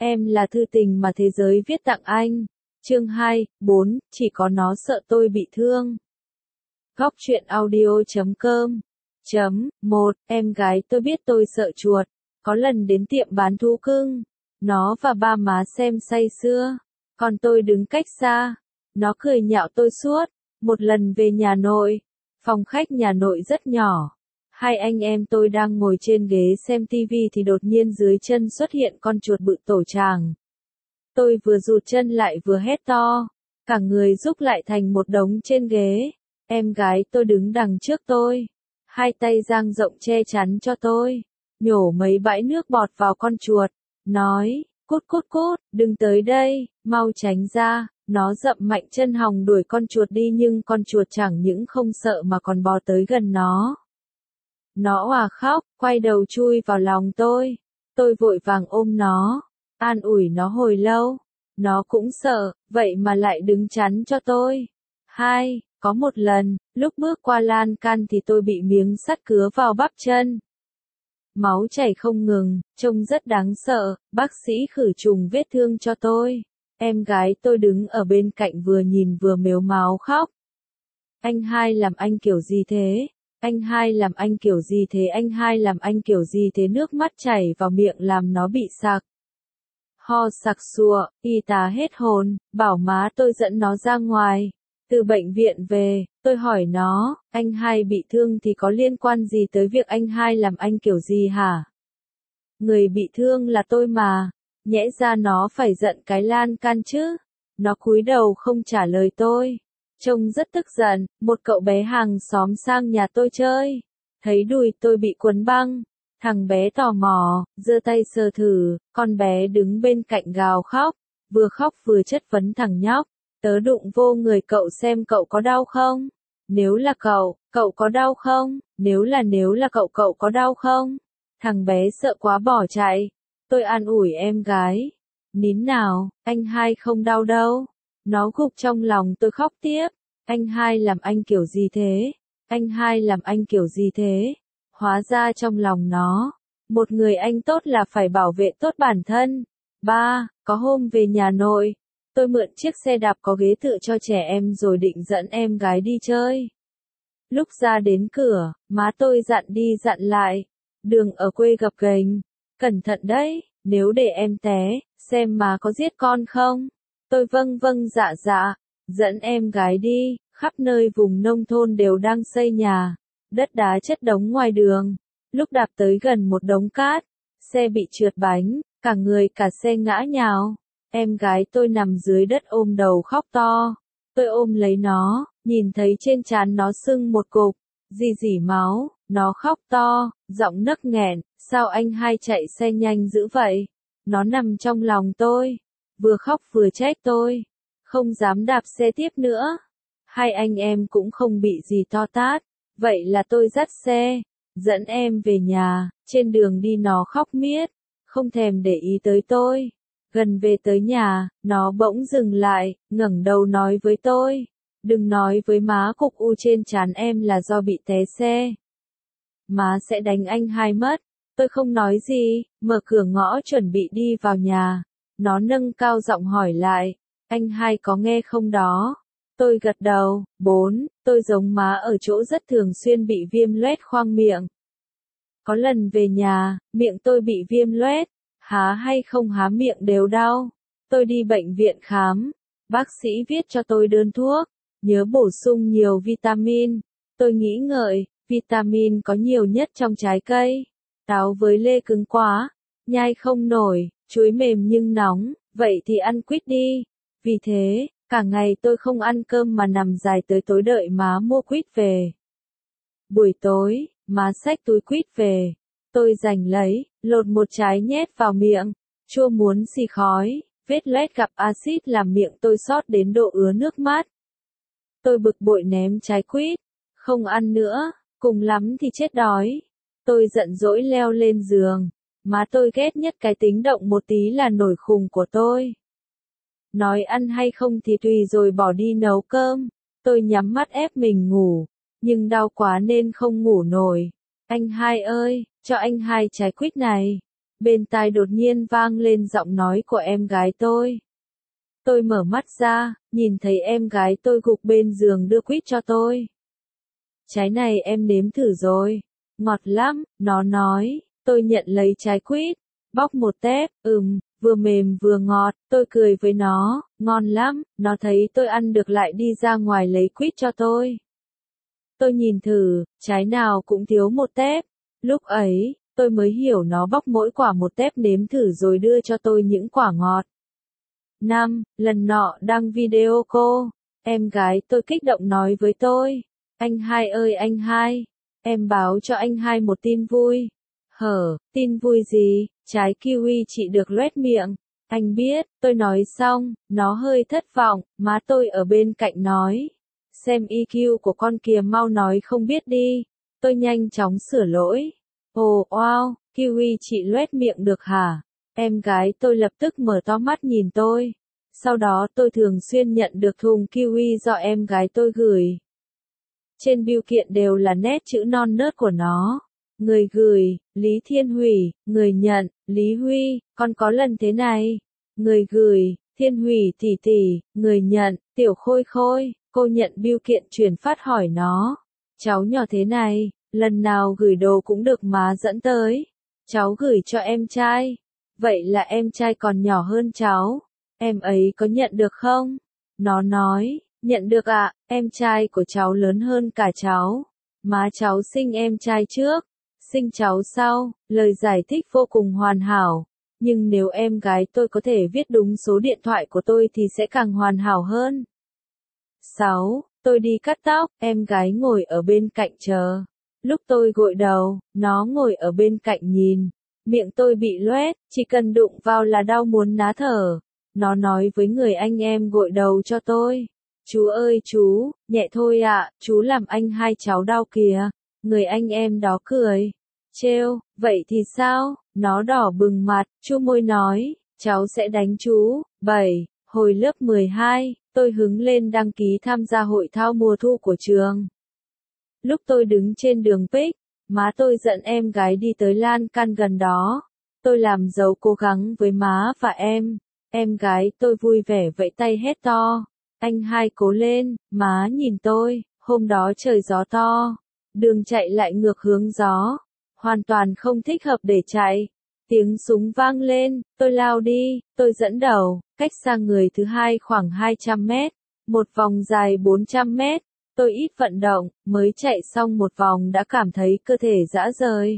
Em là thư tình mà thế giới viết tặng anh. Chương 2, 4, chỉ có nó sợ tôi bị thương. Góc truyện audio.com. 1. Em gái tôi biết tôi sợ chuột. Có lần đến tiệm bán thú cưng. Nó và ba má xem say sưa. Còn tôi đứng cách xa. Nó cười nhạo tôi suốt. Một lần về nhà nội. Phòng khách nhà nội rất nhỏ. Hai anh em tôi đang ngồi trên ghế xem tivi thì đột nhiên dưới chân xuất hiện con chuột bự tổ tràng. Tôi vừa rụt chân lại vừa hét to. Cả người rúc lại thành một đống trên ghế. Em gái tôi đứng đằng trước tôi. Hai tay dang rộng che chắn cho tôi. Nhổ mấy bãi nước bọt vào con chuột. Nói, cút cút cút, đừng tới đây, mau tránh ra. Nó dậm mạnh chân hòng đuổi con chuột đi nhưng con chuột chẳng những không sợ mà còn bò tới gần nó. Nó òa khóc, quay đầu chui vào lòng tôi. Tôi vội vàng ôm nó, an ủi nó hồi lâu. Nó cũng sợ, vậy mà lại đứng chắn cho tôi. 2. Có một lần, lúc bước qua lan can thì tôi bị miếng sắt cứa vào bắp chân. Máu chảy không ngừng, trông rất đáng sợ, bác sĩ khử trùng vết thương cho tôi. Em gái tôi đứng ở bên cạnh vừa nhìn vừa mếu máo khóc. Anh hai làm anh kiểu gì thế? Anh hai làm anh kiểu gì thế? Anh hai làm anh kiểu gì thế? Nước mắt chảy vào miệng làm nó bị sặc. Ho sặc sụa, y tá hết hồn, bảo má tôi dẫn nó ra ngoài. Từ bệnh viện về, tôi hỏi nó, anh hai bị thương thì có liên quan gì tới việc anh hai làm anh kiểu gì hả? Người bị thương là tôi mà, nhẽ ra nó phải giận cái lan can chứ. Nó cúi đầu không trả lời tôi. Trông rất tức giận, một cậu bé hàng xóm sang nhà tôi chơi. Thấy đùi tôi bị quấn băng. Thằng bé tò mò, giơ tay sờ thử, con bé đứng bên cạnh gào khóc vừa chất vấn thằng nhóc. Tớ đụng vô người cậu xem cậu có đau không? Nếu là cậu có đau không? Nếu là cậu có đau không? Thằng bé sợ quá bỏ chạy. Tôi an ủi em gái. Nín nào, anh hai không đau đâu. Nó gục trong lòng tôi khóc tiếp. Anh hai làm anh kiểu gì thế? Anh hai làm anh kiểu gì thế? Hóa ra trong lòng nó, một người anh tốt là phải bảo vệ tốt bản thân. 3. Có hôm về nhà nội, tôi mượn chiếc xe đạp có ghế tựa cho trẻ em rồi định dẫn em gái đi chơi. Lúc ra đến cửa, má tôi dặn đi dặn lại. Đường ở quê gập ghềnh, cẩn thận đấy, nếu để em té, xem má có giết con không? Tôi vâng vâng dạ dạ, dẫn em gái đi. Khắp nơi vùng nông thôn đều đang xây nhà, đất đá chất đống ngoài đường. Lúc đạp tới gần một đống cát, xe bị trượt bánh, cả người cả xe ngã nhào. Em gái tôi nằm dưới đất ôm đầu khóc to. Tôi ôm lấy nó, nhìn thấy trên trán nó sưng một cục, rỉ máu, nó khóc to, giọng nấc nghẹn, sao anh hai chạy xe nhanh dữ vậy? Nó nằm trong lòng tôi, vừa khóc vừa trách tôi, không dám đạp xe tiếp nữa. Hai anh em cũng không bị gì to tát, vậy là tôi dắt xe, dẫn em về nhà. Trên đường đi nó khóc miết, không thèm để ý tới tôi. Gần về tới nhà, nó bỗng dừng lại, ngẩng đầu nói với tôi, đừng nói với má cục u trên trán em là do bị té xe. Má sẽ đánh anh hai mất. Tôi không nói gì, mở cửa ngõ chuẩn bị đi vào nhà. Nó nâng cao giọng hỏi lại, anh hai có nghe không đó? Tôi gật đầu. 4. Tôi giống má ở chỗ rất thường xuyên bị viêm loét khoang miệng. Có lần về nhà, miệng tôi bị viêm loét, há hay không há miệng đều đau. Tôi đi bệnh viện khám, bác sĩ viết cho tôi đơn thuốc, nhớ bổ sung nhiều vitamin. Tôi nghĩ ngợi, vitamin có nhiều nhất trong trái cây. Táo với lê cứng quá, nhai không nổi, chuối mềm nhưng nóng, vậy thì ăn quýt đi. Vì thế, cả ngày tôi không ăn cơm mà nằm dài tới tối đợi má mua quýt về. Buổi tối, má xách túi quýt về. Tôi giành lấy, lột một trái nhét vào miệng. Chua muốn xì khói, vết loét gặp axit làm miệng tôi xót đến độ ứa nước mắt. Tôi bực bội ném trái quýt. Không ăn nữa, cùng lắm thì chết đói. Tôi giận dỗi leo lên giường. Má tôi ghét nhất cái tính động một tí là nổi khùng của tôi. Nói ăn hay không thì tùy rồi bỏ đi nấu cơm. Tôi nhắm mắt ép mình ngủ, nhưng đau quá nên không ngủ nổi. Anh hai ơi, cho anh hai trái quýt này. Bên tai đột nhiên vang lên giọng nói của em gái tôi. Tôi mở mắt ra, nhìn thấy em gái tôi gục bên giường đưa quýt cho tôi. Trái này em nếm thử rồi. Ngọt lắm, nó nói. Tôi nhận lấy trái quýt, bóc một tép, vừa mềm vừa ngọt, tôi cười với nó, ngon lắm, nó thấy tôi ăn được lại đi ra ngoài lấy quýt cho tôi. Tôi nhìn thử, trái nào cũng thiếu một tép. Lúc ấy, tôi mới hiểu nó bóc mỗi quả một tép nếm thử rồi đưa cho tôi những quả ngọt. 5. Lần nọ đăng video cô, em gái tôi kích động nói với tôi, anh hai ơi anh hai, em báo cho anh hai một tin vui. Tin vui gì? Trái kiwi chị được loét miệng. Anh biết, tôi nói xong, nó hơi thất vọng, má tôi ở bên cạnh nói. Xem EQ của con kìa mau nói không biết đi. Tôi nhanh chóng sửa lỗi. Ồ, wow, kiwi chị loét miệng được hả? Em gái tôi lập tức mở to mắt nhìn tôi. Sau đó tôi thường xuyên nhận được thùng kiwi do em gái tôi gửi. Trên bưu kiện đều là nét chữ non nớt của nó. Người gửi, Lý Thiên Hủy, người nhận, Lý Huy, con có lần thế này. Người gửi, Thiên Hủy tỷ tỷ, người nhận, Tiểu Khôi Khôi, cô nhận bưu kiện chuyển phát hỏi nó. Cháu nhỏ thế này, lần nào gửi đồ cũng được má dẫn tới. Cháu gửi cho em trai. Vậy là em trai còn nhỏ hơn cháu. Em ấy có nhận được không? Nó nói, nhận được ạ, em trai của cháu lớn hơn cả cháu. Má cháu sinh em trai trước. Sinh cháu sau, lời giải thích vô cùng hoàn hảo, nhưng nếu em gái tôi có thể viết đúng số điện thoại của tôi thì sẽ càng hoàn hảo hơn. 6. Tôi đi cắt tóc, em gái ngồi ở bên cạnh chờ. Lúc tôi gội đầu, nó ngồi ở bên cạnh nhìn. Miệng tôi bị loét, chỉ cần đụng vào là đau muốn ná thở. Nó nói với người anh em gội đầu cho tôi. Chú ơi chú, nhẹ thôi ạ, chú làm anh hai cháu đau kìa. Người anh em đó cười. Trêu, vậy thì sao? Nó đỏ bừng mặt, chu môi nói, cháu sẽ đánh chú. 7. Hồi lớp 12, tôi hứng lên đăng ký tham gia hội thao mùa thu của trường. Lúc tôi đứng trên đường Pick, má tôi dẫn em gái đi tới lan can gần đó. Tôi làm dấu cố gắng với má và em gái tôi vui vẻ vẫy tay hét to. Anh hai cố lên, má nhìn tôi, hôm đó trời gió to. Đường chạy lại ngược hướng gió. Hoàn toàn không thích hợp để chạy. Tiếng súng vang lên, tôi lao đi, tôi dẫn đầu, cách xa người thứ hai khoảng 200 mét, một vòng dài 400 mét. Tôi ít vận động, mới chạy xong một vòng đã cảm thấy cơ thể rã rời.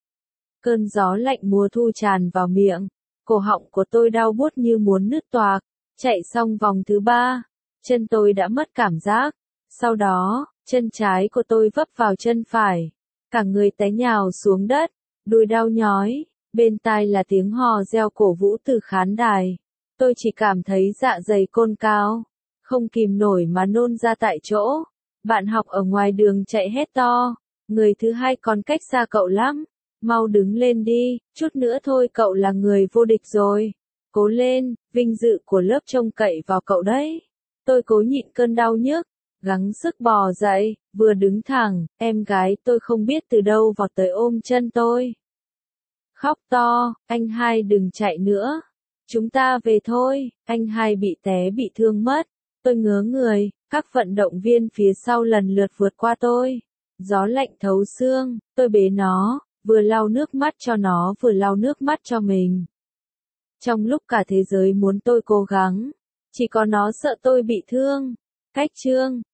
Cơn gió lạnh mùa thu tràn vào miệng, cổ họng của tôi đau buốt như muốn nứt toạc. Chạy xong vòng thứ 3, chân tôi đã mất cảm giác. Sau đó, chân trái của tôi vấp vào chân phải. Cả người té nhào xuống đất, đùi đau nhói, bên tai là tiếng hò reo cổ vũ từ khán đài. Tôi chỉ cảm thấy dạ dày cồn cào, không kìm nổi mà nôn ra tại chỗ. Bạn học ở ngoài đường chạy hét to, người thứ hai còn cách xa cậu lắm, mau đứng lên đi, chút nữa thôi cậu là người vô địch rồi. Cố lên, vinh dự của lớp trông cậy vào cậu đấy. Tôi cố nhịn cơn đau nhức, gắng sức bò dậy, vừa đứng thẳng, em gái tôi không biết từ đâu vọt tới ôm chân tôi. Khóc to, anh hai đừng chạy nữa. Chúng ta về thôi, anh hai bị té bị thương mất. Tôi ngớ người, các vận động viên phía sau lần lượt vượt qua tôi. Gió lạnh thấu xương, tôi bế nó, vừa lau nước mắt cho nó vừa lau nước mắt cho mình. Trong lúc cả thế giới muốn tôi cố gắng, chỉ có nó sợ tôi bị thương. Cách chương